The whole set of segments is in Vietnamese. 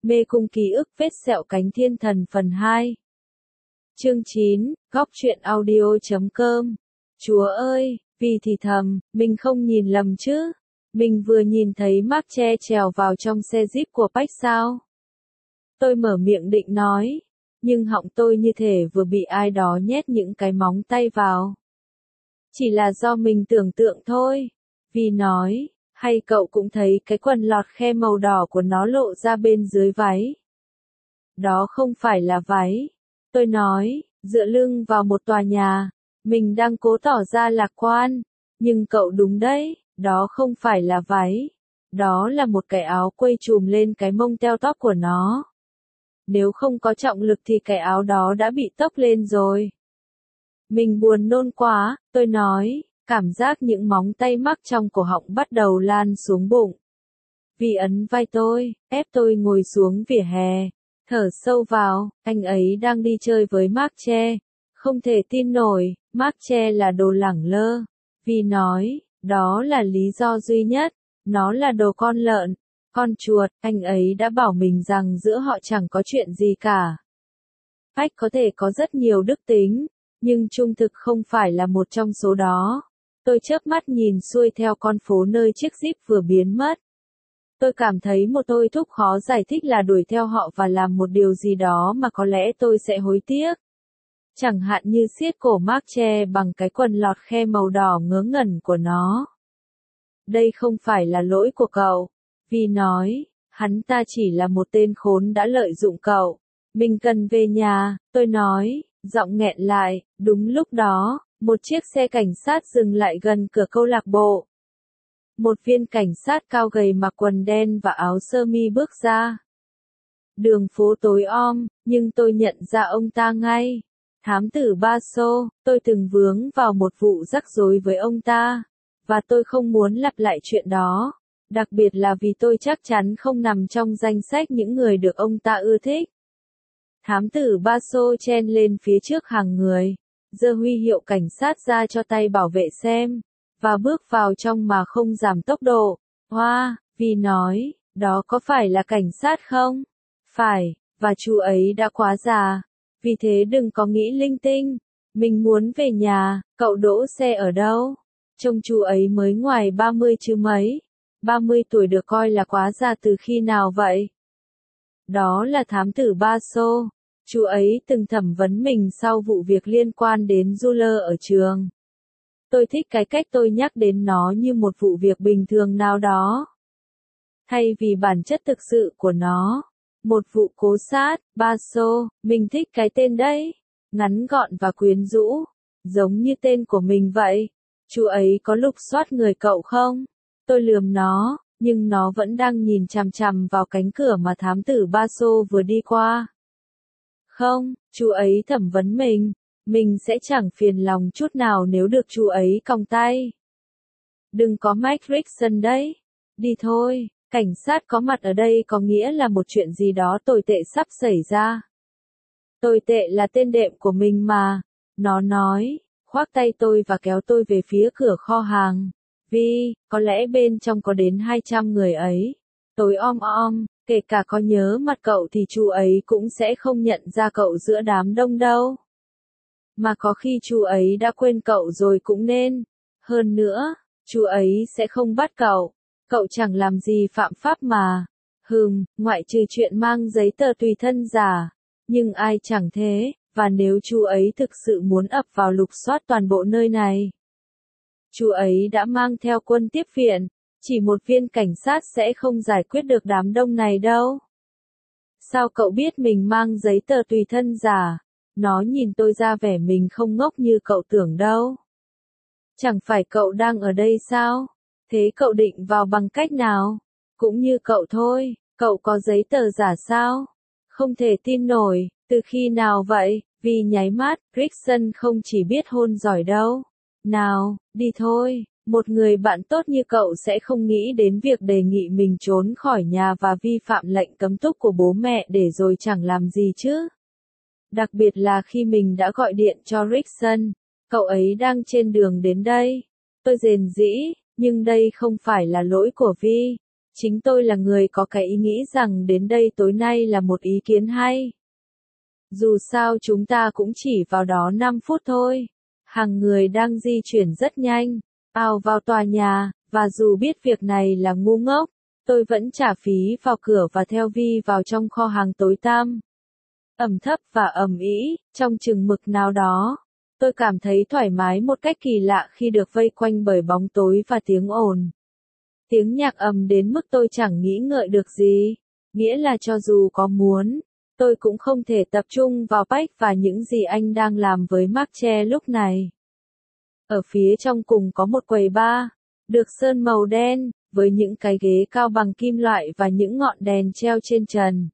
Mê cung ký ức vết sẹo cánh thiên thần phần 2. Chương 9, góc truyện audio.com. Chúa ơi, vì thì thầm, mình không nhìn lầm chứ? Mình vừa nhìn thấy Mark Che trèo vào trong xe Jeep của Pac sao? Tôi mở miệng định nói, nhưng họng tôi như thể vừa bị ai đó nhét những cái móng tay vào. Chỉ là do mình tưởng tượng thôi. Vì nói, hay cậu cũng thấy cái quần lọt khe màu đỏ của nó lộ ra bên dưới váy? Đó không phải là váy. Tôi nói, dựa lưng vào một tòa nhà. Mình đang cố tỏ ra lạc quan. Nhưng cậu đúng đấy, đó không phải là váy. Đó là một cái áo quây trùm lên cái mông teo tóp của nó. Nếu không có trọng lực thì cái áo đó đã bị tốc lên rồi. Mình buồn nôn quá, tôi nói, cảm giác những móng tay mắc trong cổ họng bắt đầu lan xuống bụng. Vì ấn vai tôi, ép tôi ngồi xuống vỉa hè, thở sâu vào, anh ấy đang đi chơi với Mark Che. Không thể tin nổi, Mark Che là đồ lẳng lơ. Vì nói, đó là lý do duy nhất, nó là đồ con lợn, con chuột, anh ấy đã bảo mình rằng giữa họ chẳng có chuyện gì cả. Pac có thể có rất nhiều đức tính, nhưng trung thực không phải là một trong số đó. Tôi chớp mắt nhìn xuôi theo con phố nơi chiếc Jeep vừa biến mất. Tôi cảm thấy một thôi thúc khó giải thích là đuổi theo họ và làm một điều gì đó mà có lẽ tôi sẽ hối tiếc. Chẳng hạn như siết cổ Mark Che bằng cái quần lọt khe màu đỏ ngớ ngẩn của nó. Đây không phải là lỗi của cậu. Vì nói, hắn ta chỉ là một tên khốn đã lợi dụng cậu. Mình cần về nhà, tôi nói, giọng nghẹn lại. Đúng lúc đó, một chiếc xe cảnh sát dừng lại gần cửa câu lạc bộ. Một viên cảnh sát cao gầy mặc quần đen và áo sơ mi bước ra. Đường phố tối om, nhưng tôi nhận ra ông ta ngay. Thám tử Basso, tôi từng vướng vào một vụ rắc rối với ông ta. Và tôi không muốn lặp lại chuyện đó. Đặc biệt là vì tôi chắc chắn không nằm trong danh sách những người được ông ta ưa thích. Thám tử Basso chen lên phía trước hàng người, giơ huy hiệu cảnh sát ra cho tay bảo vệ xem, và bước vào trong mà không giảm tốc độ. Hoa, vì nói, đó có phải là cảnh sát không? Phải, và chú ấy đã quá già. Vì thế đừng có nghĩ linh tinh. Mình muốn về nhà, cậu đỗ xe ở đâu? Trông chú ấy mới ngoài 30 chứ mấy. 30 tuổi được coi là quá già từ khi nào vậy? Đó là thám tử Basso. Chú ấy từng thẩm vấn mình sau vụ việc liên quan đến Juler ở trường. Tôi thích cái cách tôi nhắc đến nó như một vụ việc bình thường nào đó. Thay vì bản chất thực sự của nó. Một vụ cố sát, Basso, mình thích cái tên đấy. Ngắn gọn và quyến rũ. Giống như tên của mình vậy. Chú ấy có lục soát người cậu không? Tôi lườm nó, nhưng nó vẫn đang nhìn chằm chằm vào cánh cửa mà thám tử Basso vừa đi qua. Không, chú ấy thẩm vấn mình sẽ chẳng phiền lòng chút nào nếu được chú ấy còng tay. Đừng có Mike Rickson đấy. Đi thôi, cảnh sát có mặt ở đây có nghĩa là một chuyện gì đó tồi tệ sắp xảy ra. Tồi tệ là tên đệm của mình mà, nó nói, khoác tay tôi và kéo tôi về phía cửa kho hàng. Vì, có lẽ bên trong có đến 200 người ấy. Tối om, kể cả có nhớ mặt cậu thì chú ấy cũng sẽ không nhận ra cậu giữa đám đông đâu. Mà có khi chú ấy đã quên cậu rồi cũng nên. Hơn nữa, chú ấy sẽ không bắt cậu. Cậu chẳng làm gì phạm pháp mà. Ngoại trừ chuyện mang giấy tờ tùy thân giả. Nhưng ai chẳng thế, và nếu chú ấy thực sự muốn ập vào lục soát toàn bộ nơi này. Chú ấy đã mang theo quân tiếp viện, chỉ một viên cảnh sát sẽ không giải quyết được đám đông này đâu. Sao cậu biết mình mang giấy tờ tùy thân giả? Nó nhìn tôi ra vẻ mình không ngốc như cậu tưởng đâu. Chẳng phải cậu đang ở đây sao? Thế cậu định vào bằng cách nào? Cũng như cậu thôi, cậu có giấy tờ giả sao? Không thể tin nổi, từ khi nào vậy? Vì nháy mắt, Rickson không chỉ biết hôn giỏi đâu. Nào, đi thôi, một người bạn tốt như cậu sẽ không nghĩ đến việc đề nghị mình trốn khỏi nhà và vi phạm lệnh cấm túc của bố mẹ để rồi chẳng làm gì chứ. Đặc biệt là khi mình đã gọi điện cho Rickson, cậu ấy đang trên đường đến đây. Tôi rền rĩ, nhưng đây không phải là lỗi của Vi. Chính tôi là người có cái ý nghĩ rằng đến đây tối nay là một ý kiến hay. Dù sao chúng ta cũng chỉ vào đó 5 phút thôi. Hàng người đang di chuyển rất nhanh, ào vào tòa nhà, và dù biết việc này là ngu ngốc, tôi vẫn trả phí vào cửa và theo Vi vào trong kho hàng tối tăm. Ẩm thấp và ầm ĩ, trong chừng mực nào đó. Tôi cảm thấy thoải mái một cách kỳ lạ khi được vây quanh bởi bóng tối và tiếng ồn. Tiếng nhạc ầm đến mức tôi chẳng nghĩ ngợi được gì. Nghĩa là cho dù có muốn, tôi cũng không thể tập trung vào Bách và những gì anh đang làm với Mark lúc này. Ở phía trong cùng có một quầy bar, được sơn màu đen, với những cái ghế cao bằng kim loại và những ngọn đèn treo trên trần.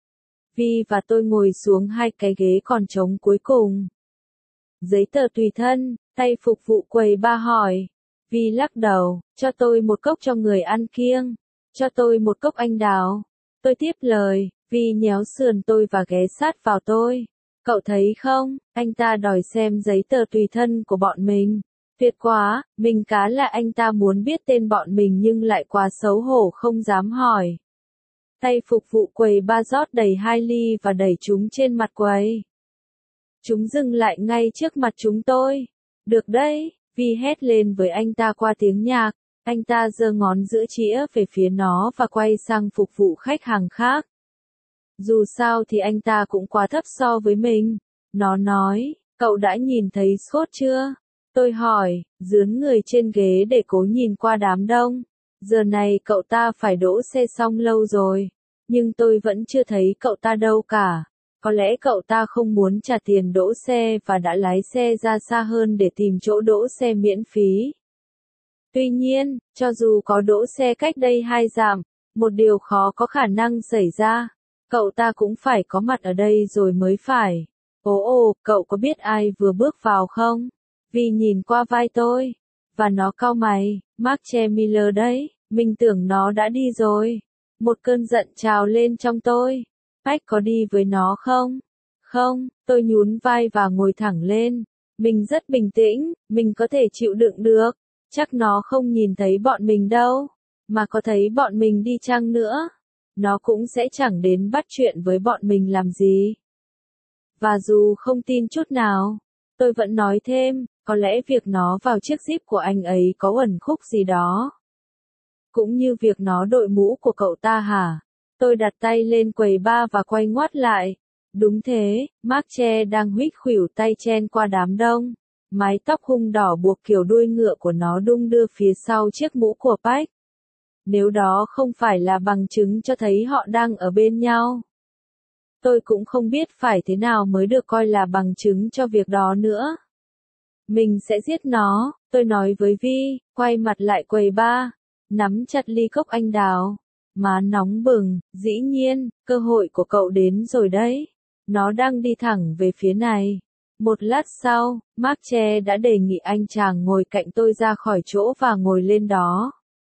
Vi và tôi ngồi xuống hai cái ghế còn trống cuối cùng. Giấy tờ tùy thân, tay phục vụ quầy bar hỏi. Vi lắc đầu, cho tôi một cốc cho người ăn kiêng, cho tôi một cốc anh đào. Tôi tiếp lời, Vi nhéo sườn tôi và ghé sát vào tôi. Cậu thấy không, anh ta đòi xem giấy tờ tùy thân của bọn mình. Tuyệt quá, mình cá là anh ta muốn biết tên bọn mình nhưng lại quá xấu hổ không dám hỏi. Tay phục vụ quầy bar rót đầy 2 ly và đẩy chúng trên mặt quầy. Chúng dừng lại ngay trước mặt chúng tôi. Được đấy, Vi hét lên với anh ta qua tiếng nhạc. Anh ta giơ ngón giữa chĩa về phía nó và quay sang phục vụ khách hàng khác. Dù sao thì anh ta cũng quá thấp so với mình. Nó nói, cậu đã nhìn thấy Scott chưa? Tôi hỏi, dướn người trên ghế để cố nhìn qua đám đông. Giờ này cậu ta phải đỗ xe xong lâu rồi. Nhưng tôi vẫn chưa thấy cậu ta đâu cả. Có lẽ cậu ta không muốn trả tiền đỗ xe và đã lái xe ra xa hơn để tìm chỗ đỗ xe miễn phí. Tuy nhiên, cho dù có đỗ xe cách đây 2 dặm, một điều khó có khả năng xảy ra. Cậu ta cũng phải có mặt ở đây rồi mới phải. Ồ, cậu có biết ai vừa bước vào không? Vi nhìn qua vai tôi. Và nó cau mày, Mark Miller đấy, mình tưởng nó đã đi rồi. Một cơn giận trào lên trong tôi. Bách có đi với nó không? Không, tôi nhún vai và ngồi thẳng lên. Mình rất bình tĩnh, mình có thể chịu đựng được. Chắc nó không nhìn thấy bọn mình đâu. Mà có thấy bọn mình đi chăng nữa, nó cũng sẽ chẳng đến bắt chuyện với bọn mình làm gì. Và dù không tin chút nào, tôi vẫn nói thêm, có lẽ việc nó vào chiếc Jeep của anh ấy có uẩn khúc gì đó. Cũng như việc nó đội mũ của cậu ta hả? Tôi đặt tay lên quầy bar và quay ngoắt lại. Đúng thế, Mark đang huých khuỷu tay chen qua đám đông. Mái tóc hung đỏ buộc kiểu đuôi ngựa của nó đung đưa phía sau chiếc mũ của Bách. Nếu đó không phải là bằng chứng cho thấy họ đang ở bên nhau. Tôi cũng không biết phải thế nào mới được coi là bằng chứng cho việc đó nữa. Mình sẽ giết nó, tôi nói với Vi, quay mặt lại quầy bar, nắm chặt ly cốc anh đào. Má nóng bừng, dĩ nhiên, cơ hội của cậu đến rồi đấy. Nó đang đi thẳng về phía này. Một lát sau, Mark đã đề nghị anh chàng ngồi cạnh tôi ra khỏi chỗ và ngồi lên đó.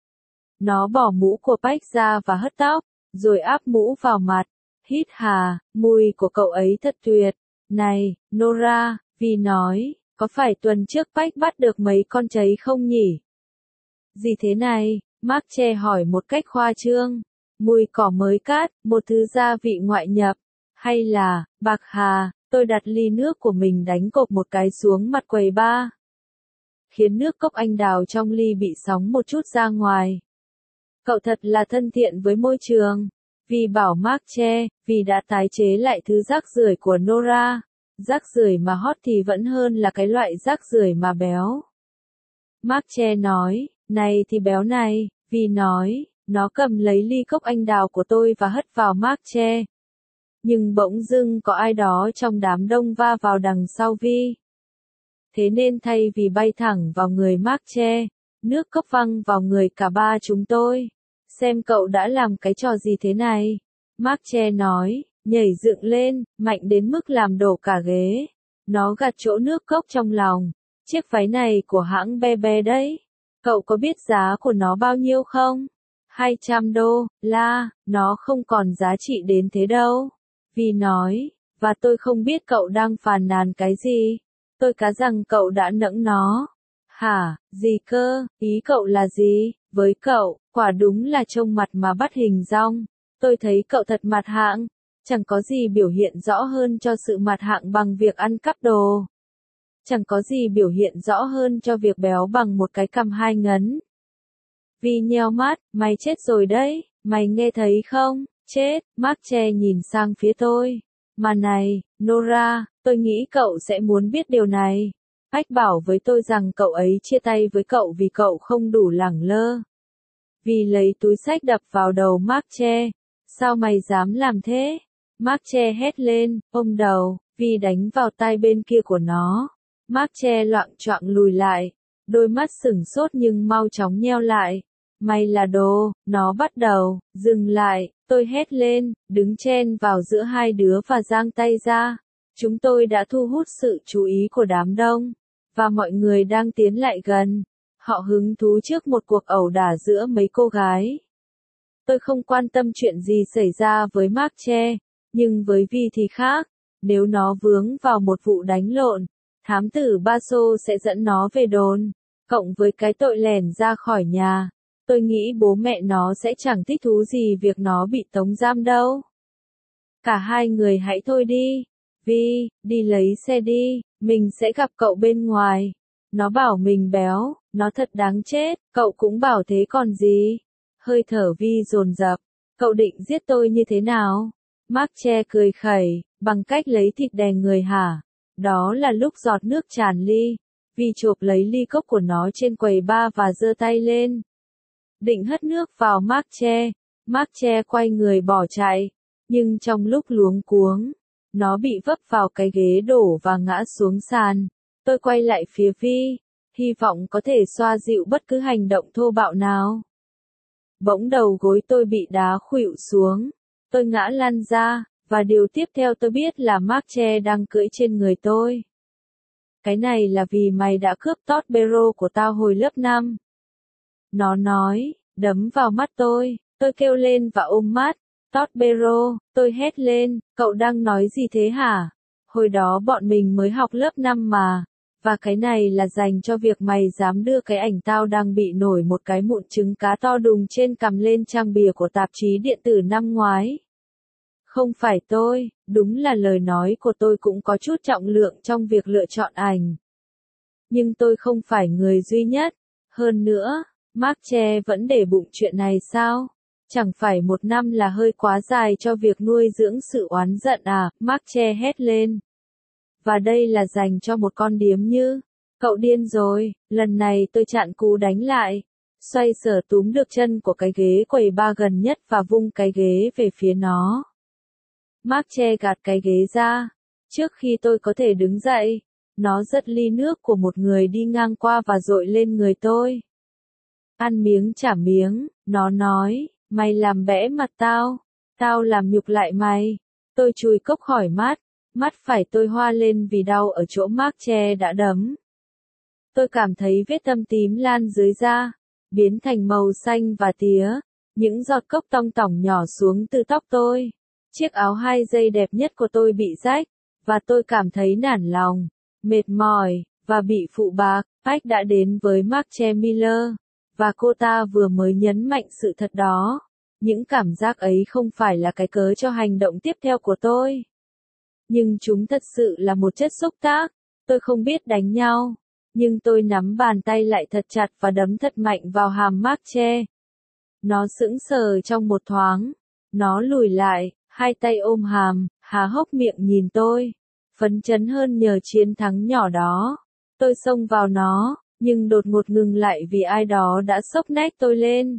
Nó bỏ mũ của Bách ra và hất tóc, rồi áp mũ vào mặt. Hít hà, mùi của cậu ấy thật tuyệt. Này, Nora, Vi nói, có phải tuần trước Bách bắt được mấy con cháy không nhỉ? Gì thế này? Mark hỏi một cách khoa trương. Mùi cỏ mới cát, một thứ gia vị ngoại nhập. Hay là, bạc hà, tôi đặt ly nước của mình đánh cộp một cái xuống mặt quầy bar. Khiến nước cốc anh đào trong ly bị sóng một chút ra ngoài. Cậu thật là thân thiện với môi trường. Vì bảo Mark vì đã tái chế lại thứ rác rưởi của Nora. Rác rưởi mà hot thì vẫn hơn là cái loại rác rưởi mà béo. Mark nói, này thì béo này, Vi nói, nó cầm lấy ly cốc anh đào của tôi và hất vào Mark Nhưng bỗng dưng có ai đó trong đám đông va vào đằng sau Vi. Thế nên thay vì bay thẳng vào người Mark nước cốc văng vào người cả ba chúng tôi. Xem cậu đã làm cái trò gì thế này? Mark nói, nhảy dựng lên, mạnh đến mức làm đổ cả ghế. Nó gạt chỗ nước cốc trong lòng. Chiếc váy này của hãng Bebe đấy. Cậu có biết giá của nó bao nhiêu không? 200 đô, nó không còn giá trị đến thế đâu. Vi nói, và tôi không biết cậu đang phàn nàn cái gì. Tôi cá rằng cậu đã nẫng nó. Hả, gì cơ, ý cậu là gì? Với cậu, quả đúng là trông mặt mà bắt hình dong. Tôi thấy cậu thật mặt hạng. Chẳng có gì biểu hiện rõ hơn cho sự mặt hạng bằng việc ăn cắp đồ. Chẳng có gì biểu hiện rõ hơn cho việc béo bằng một cái cằm 2 ngấn. Vi nheo mắt, mày chết rồi đấy, mày nghe thấy không? Chết, Mark che nhìn sang phía tôi. Mà này, Nora, tôi nghĩ cậu sẽ muốn biết điều này. Ách bảo với tôi rằng cậu ấy chia tay với cậu vì cậu không đủ lẳng lơ. Vi lấy túi xách đập vào đầu Mark che. Sao mày dám làm thế? Mark che hét lên, ôm đầu, Vi đánh vào tai bên kia của nó. Mark che loạng choạng lùi lại, đôi mắt sửng sốt nhưng mau chóng nheo lại. Mày là đồ, nó bắt đầu, dừng lại, tôi hét lên, đứng chen vào giữa hai đứa và giang tay ra. Chúng tôi đã thu hút sự chú ý của đám đông, và mọi người đang tiến lại gần. Họ hứng thú trước một cuộc ẩu đả giữa mấy cô gái. Tôi không quan tâm chuyện gì xảy ra với Mark che, nhưng với Vi thì khác. Nếu nó vướng vào một vụ đánh lộn, thám tử Baso sẽ dẫn nó về đồn, cộng với cái tội lẻn ra khỏi nhà. Tôi nghĩ bố mẹ nó sẽ chẳng thích thú gì việc nó bị tống giam đâu. Cả hai người hãy thôi đi. Vi, đi lấy xe đi, mình sẽ gặp cậu bên ngoài. Nó bảo mình béo, nó thật đáng chết, cậu cũng bảo thế còn gì. Hơi thở Vi dồn dập, cậu định giết tôi như thế nào? Mark che cười khẩy, bằng cách lấy thịt đè người hả? Đó là lúc giọt nước tràn ly. Vi chộp lấy ly cốc của nó trên quầy bar và giơ tay lên. Định hất nước vào Mark che. Mark che quay người bỏ chạy. Nhưng trong lúc luống cuống, nó bị vấp vào cái ghế đổ và ngã xuống sàn. Tôi quay lại phía Vi, hy vọng có thể xoa dịu bất cứ hành động thô bạo nào. Bỗng đầu gối tôi bị đá khuỵu xuống. Tôi ngã lăn ra, và điều tiếp theo tôi biết là Mark che đang cưỡi trên người tôi. Cái này là vì mày đã cướp Totbero của tao hồi lớp 5. Nó nói, đấm vào mắt tôi kêu lên và ôm mắt. Totbero, tôi hét lên, cậu đang nói gì thế hả? Hồi đó bọn mình mới học lớp 5 mà. Và cái này là dành cho việc mày dám đưa cái ảnh tao đang bị nổi một cái mụn trứng cá to đùng trên cằm lên trang bìa của tạp chí điện tử năm ngoái. Không phải tôi, đúng là lời nói của tôi cũng có chút trọng lượng trong việc lựa chọn ảnh. Nhưng tôi không phải người duy nhất. Hơn nữa, Mark che vẫn để bụng chuyện này sao? Chẳng phải 1 năm là hơi quá dài cho việc nuôi dưỡng sự oán giận à? Mark che hét lên. Và đây là dành cho một con điếm như. Cậu điên rồi, lần này tôi chặn cú đánh lại. Xoay sở túm được chân của cái ghế quầy bar gần nhất và vung cái ghế về phía nó. Mark che gạt cái ghế ra. Trước khi tôi có thể đứng dậy, nó giật ly nước của một người đi ngang qua và dội lên người tôi. Ăn miếng trả miếng, nó nói, mày làm bẽ mặt tao, tao làm nhục lại mày. Tôi chùi cốc khỏi mắt phải tôi hoa lên vì đau ở chỗ Mark che đã đấm. Tôi cảm thấy vết thâm tím lan dưới da, biến thành màu xanh và tía, những giọt cốc tong tỏng nhỏ xuống từ tóc tôi. Chiếc áo 2 dây đẹp nhất của tôi bị rách, và tôi cảm thấy nản lòng, mệt mỏi, và bị phụ bạc. Ách đã đến với Mark che Miller, và cô ta vừa mới nhấn mạnh sự thật đó. Những cảm giác ấy không phải là cái cớ cho hành động tiếp theo của tôi. Nhưng chúng thật sự là một chất xúc tác. Tôi không biết đánh nhau, nhưng tôi nắm bàn tay lại thật chặt và đấm thật mạnh vào hàm Mark che. Nó sững sờ trong một thoáng. Nó lùi lại, hai tay ôm hàm, há hốc miệng nhìn tôi. Phấn chấn hơn nhờ chiến thắng nhỏ đó. Tôi xông vào nó, nhưng đột ngột ngừng lại vì ai đó đã xốc nách tôi lên.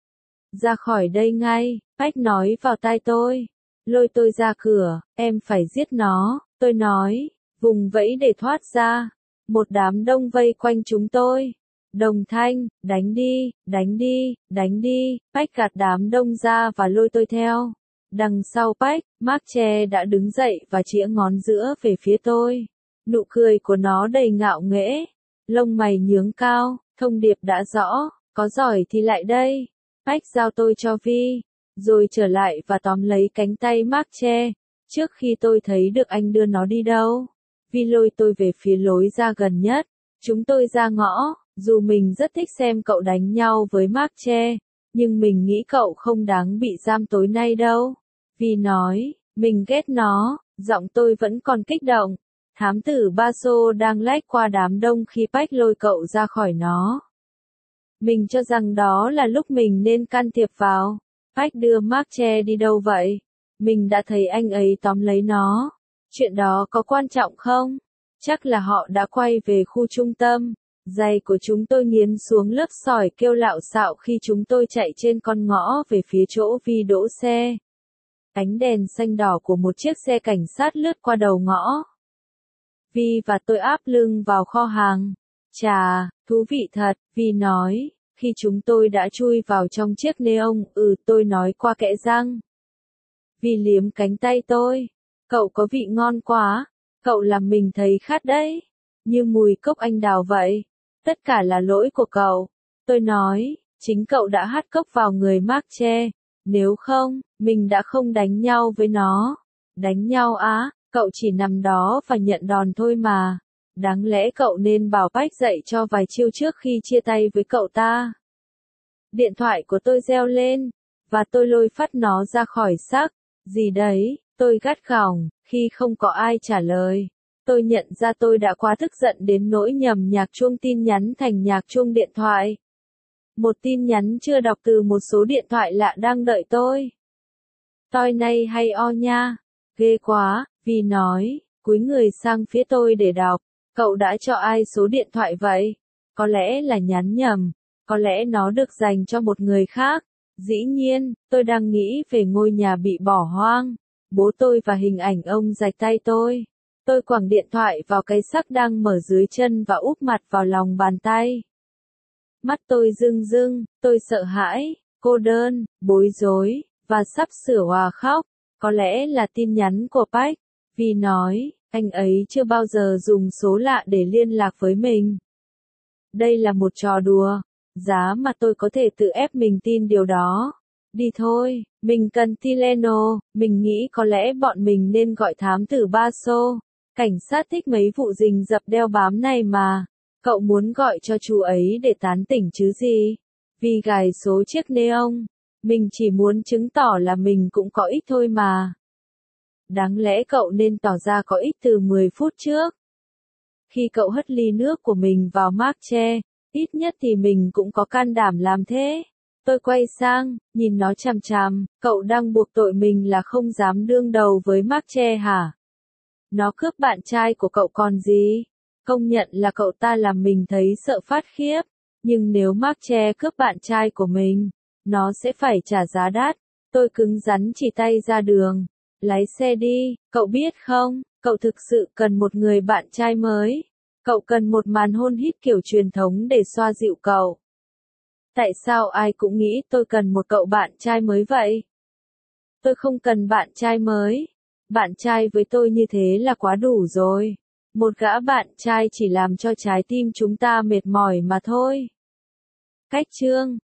Ra khỏi đây ngay, Ách nói vào tai tôi. Lôi tôi ra cửa, em phải giết nó, tôi nói, vùng vẫy để thoát ra. Một đám đông vây quanh chúng tôi. Đồng thanh, đánh đi, đánh đi, đánh đi. Ách gạt đám đông ra và lôi tôi theo. Đằng sau Ách, Mark che đã đứng dậy và chĩa ngón giữa về phía tôi. Nụ cười của nó đầy ngạo nghễ. Lông mày nhướng cao, thông điệp đã rõ, có giỏi thì lại đây. Ách giao tôi cho Vi, rồi trở lại và tóm lấy cánh tay Mark che. Trước khi tôi thấy được anh đưa nó đi đâu, Vi lôi tôi về phía lối ra gần nhất. Chúng tôi ra ngõ, Dù mình rất thích xem cậu đánh nhau với Mark-che, nhưng mình nghĩ cậu không đáng bị giam tối nay đâu. Vi nói, mình ghét nó, giọng tôi vẫn còn kích động. Thám tử Baso đang lách qua đám đông khi Pách lôi cậu ra khỏi nó. Mình cho rằng đó là lúc mình nên can thiệp vào. Pách đưa Mark-che đi đâu vậy? Mình đã thấy anh ấy tóm lấy nó. Chuyện đó có quan trọng không? Chắc là họ đã quay về khu trung tâm. Giày của chúng tôi nghiến xuống lớp sỏi kêu lạo xạo khi chúng tôi chạy trên con ngõ về phía chỗ Vi đỗ xe. Ánh đèn xanh đỏ của một chiếc xe cảnh sát lướt qua đầu ngõ. Vi và tôi áp lưng vào kho hàng. Chà, thú vị thật, Vi nói, khi chúng tôi đã chui vào trong chiếc neon, tôi nói qua kẽ răng. Vi liếm cánh tay tôi. Cậu có vị ngon quá, cậu làm mình thấy khát đấy, như mùi cốc anh đào vậy. Tất cả là lỗi của cậu. Tôi nói, chính cậu đã hắt cốc vào người Mark-che. Nếu không, mình đã không đánh nhau với nó. Đánh nhau á, cậu chỉ nằm đó và nhận đòn thôi mà. Đáng lẽ cậu nên bảo Pách dạy cho vài chiêu trước khi chia tay với cậu ta. Điện thoại của tôi reo lên, và tôi lôi phắt nó ra khỏi xác. Gì đấy, tôi gắt gỏng, khi không có ai trả lời. Tôi nhận ra tôi đã quá tức giận đến nỗi nhầm nhạc chuông tin nhắn thành nhạc chuông điện thoại. Một tin nhắn chưa đọc từ một số điện thoại lạ đang đợi tôi. Toi nay hay o nha, ghê quá, Vi nói, cúi người sang phía tôi để đọc. Cậu đã cho ai số điện thoại vậy? Có lẽ là nhắn nhầm, có lẽ nó được dành cho một người khác. Dĩ nhiên, tôi đang nghĩ về ngôi nhà bị bỏ hoang, bố tôi và hình ảnh ông rạch tay tôi. Tôi quẳng điện thoại vào cái xác đang mở dưới chân và úp mặt vào lòng bàn tay. Mắt tôi rưng rưng, tôi sợ hãi, cô đơn, bối rối, và sắp sửa òa khóc. Có lẽ là tin nhắn của Pách. Vi nói, anh ấy chưa bao giờ dùng số lạ để liên lạc với mình. Đây là một trò đùa. Giá mà tôi có thể tự ép mình tin điều đó. Đi thôi, mình cần Tileno, mình nghĩ có lẽ bọn mình nên gọi thám tử Baso. Cảnh sát thích mấy vụ rình rập đeo bám này mà. Cậu muốn gọi cho chú ấy để tán tỉnh chứ gì? Vì gài số chiếc neon. Mình chỉ muốn chứng tỏ là mình cũng có ích thôi mà. Đáng lẽ cậu nên tỏ ra có ích từ 10 phút trước. Khi cậu hất ly nước của mình vào Mark-che, ít nhất thì mình cũng có can đảm làm thế. Tôi quay sang, nhìn nó chằm chằm, cậu đang buộc tội mình là không dám đương đầu với Mark-che hả? Nó cướp bạn trai của cậu còn gì? Công nhận là cậu ta làm mình thấy sợ phát khiếp. Nhưng nếu Mark-che cướp bạn trai của mình, nó sẽ phải trả giá đắt. Tôi cứng rắn chỉ tay ra đường. Lái xe đi, cậu biết không, cậu thực sự cần một người bạn trai mới. Cậu cần một màn hôn hít kiểu truyền thống để xoa dịu cậu. Tại sao ai cũng nghĩ tôi cần một cậu bạn trai mới vậy? Tôi không cần bạn trai mới. Bạn trai với tôi như thế là quá đủ rồi. Một gã bạn trai chỉ làm cho trái tim chúng ta mệt mỏi mà thôi. Cách chương